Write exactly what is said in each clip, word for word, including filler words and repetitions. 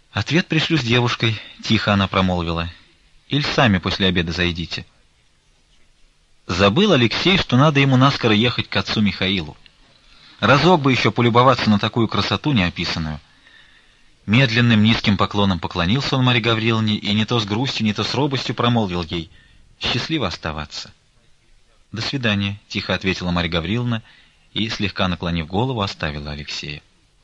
Ответ пришлю с девушкой, тихо она промолвила. Иль сами после обеда зайдите. Забыл Алексей, что надо ему наскоро ехать к отцу Михаилу. Разок бы еще полюбоваться на такую красоту неописанную. Медленным низким поклоном поклонился он Марье Гавриловне и не то с грустью, не то с робостью промолвил ей: «Счастливо оставаться». «До свидания», — тихо ответила Марья Гавриловна и, слегка наклонив голову, оставила Алексея.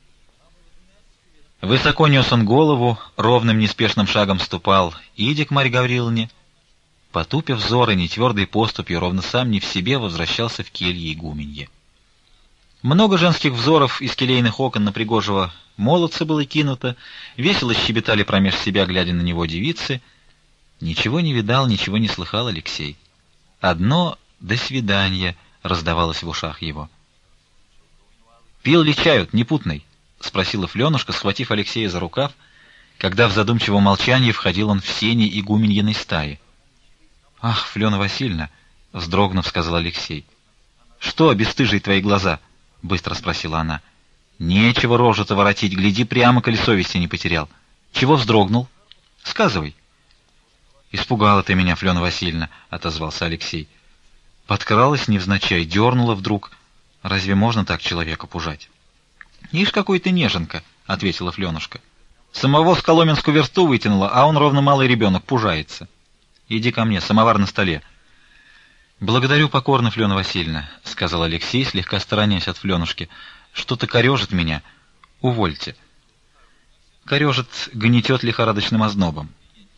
Высоко нес он голову, ровным неспешным шагом ступал, идя к Марье Гавриловне, потупив взоры нетвердой поступью, ровно сам не в себе возвращался в келье игуменье. Много женских взоров из келейных окон на пригожего молодца было кинуто, весело щебетали промеж себя, глядя на него, девицы. Ничего не видал, ничего не слыхал Алексей. Одно «до свидания» раздавалось в ушах его. «Пил ли чаю, непутный?» — спросила Фленушка, схватив Алексея за рукав, когда в задумчивом молчании входил он в сени игуменьиной стаи. «Ах, Флена Васильевна!» — вздрогнув, сказал Алексей. «Что, бесстыжие твои глаза?» — быстро спросила она. «Нечего рожу-то воротить, гляди прямо, коли совести не потерял. Чего вздрогнул? Сказывай». «Испугала ты меня, Флена Васильевна», — отозвался Алексей. «Подкралась невзначай, дернула вдруг. Разве можно так человека пужать?» «Ишь, какой ты неженка», — ответила Фленушка. «Самого с коломенскую версту вытянула, а он ровно малый ребенок, пужается. Иди ко мне, самовар на столе». «Благодарю покорно, Флена Васильевна», — сказал Алексей, слегка сторонясь от Фленушки. «Что-то корежит меня. Увольте». «Корежит, гнетет лихорадочным ознобом».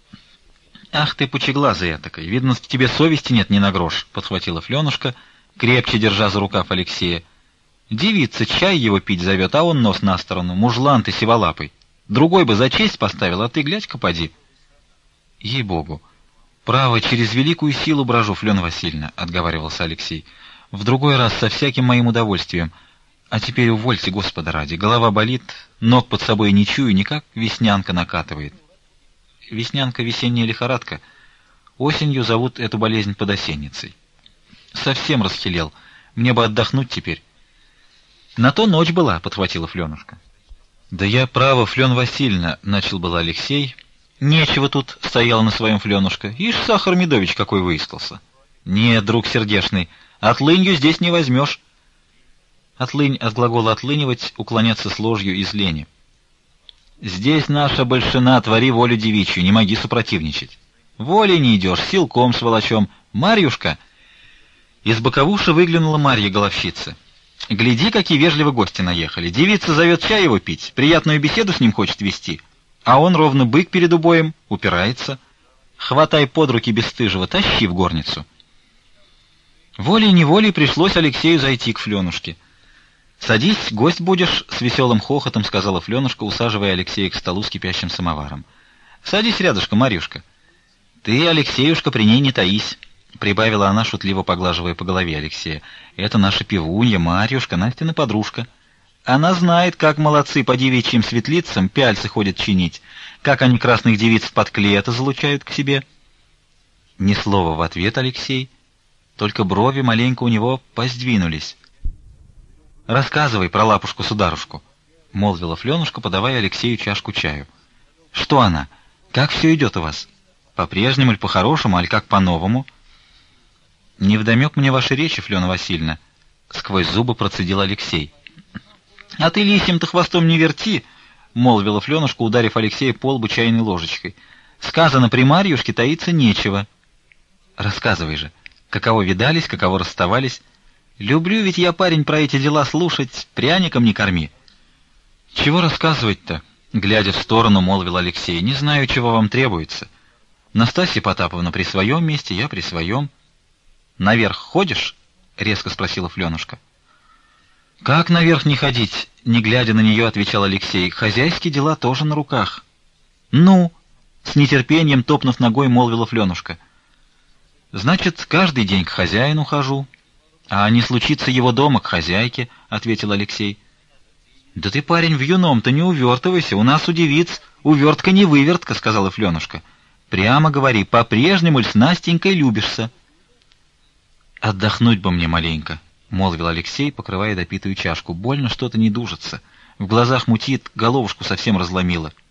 «Ах ты, пучеглазый этакой! Видно, тебе совести нет ни на грош», — подхватила Фленушка, крепче держа за рукав Алексея. «Девица чай его пить зовет, а он нос на сторону. Мужлан ты сиволапый. Другой бы за честь поставил, а ты глядь-ка поди». «Ей-богу! Право, через великую силу брожу, Флена Васильевна», — отговаривался Алексей. «В другой раз со всяким моим удовольствием. А теперь увольте, Господа ради. Голова болит, ног под собой не чую, никак веснянка накатывает». «Веснянка — весенняя лихорадка. Осенью зовут эту болезнь подосенницей». «Совсем расхилел. Мне бы отдохнуть теперь». «На то ночь была», — подхватила Фленушка. «Да я, право, Флена Васильевна», — начал было Алексей. «Нечего тут», — стояла на своем Фленушка. «Ишь, Сахар Медович какой выискался». «Нет, друг сердешный, отлынью здесь не возьмешь». Отлынь от глагола «отлынивать», уклоняться с ложью из лени. «Здесь наша большина, твори волю девичью, не моги супротивничать. Волей не идешь, силком сволочем. Марьюшка!» Из боковуши выглянула Марья Головщица. «Гляди, какие вежливые гости наехали. Девица зовет чай его пить, приятную беседу с ним хочет вести, а он ровно бык перед убоем, упирается. Хватай под руки бесстыжего, тащи в горницу». Волей-неволей пришлось Алексею зайти к Фленушке. «Садись, гость будешь», — с веселым хохотом сказала Фленушка, усаживая Алексея к столу с кипящим самоваром. «Садись рядышком, Марьюшка». «Ты, Алексеюшка, при ней не таись», — прибавила она, шутливо поглаживая по голове Алексея. «Это наша пивунья, Марьюшка, Настина подружка. Она знает, как молодцы по девичьим светлицам пяльцы ходят чинить, как они красных девиц под клеето залучают к себе». Ни слова в ответ Алексей, только брови маленько у него поздвинулись. «Рассказывай про лапушку-сударушку», — молвила Фленушка, подавая Алексею чашку чаю. «Что она? Как все идет у вас? По-прежнему или по-хорошему, аль как по-новому?» «Невдомек мне ваши речи, Флена Васильевна», — сквозь зубы процедил Алексей. «А ты лисьим-то хвостом не верти», — молвила Фленушка, ударив Алексея по лбу чайной ложечкой. «Сказано, при Марьюшке таиться нечего». «Рассказывай же, каково видались, каково расставались. Люблю ведь я, парень, про эти дела слушать, пряником не корми». «Чего рассказывать-то?» — глядя в сторону, молвил Алексей. «Не знаю, чего вам требуется. Настасья Потаповна при своем месте, я при своем». «Наверх ходишь?» — резко спросила Фленушка. «Как наверх не ходить?» — не глядя на нее, отвечал Алексей. «Хозяйские дела тоже на руках». «Ну?» — с нетерпением, топнув ногой, молвила Фленушка. «Значит, каждый день к хозяину хожу. А не случится его дома, к хозяйке», — ответил Алексей. «Да ты, парень, в юном-то не увертывайся, у нас у девиц увертка не вывертка», — сказала Фленушка. «Прямо говори, по-прежнему ли с Настенькой любишься?» «Отдохнуть бы мне маленько», — молвил Алексей, покрывая допитую чашку. «Больно что-то не дужится. В глазах мутит, головушку совсем разломило».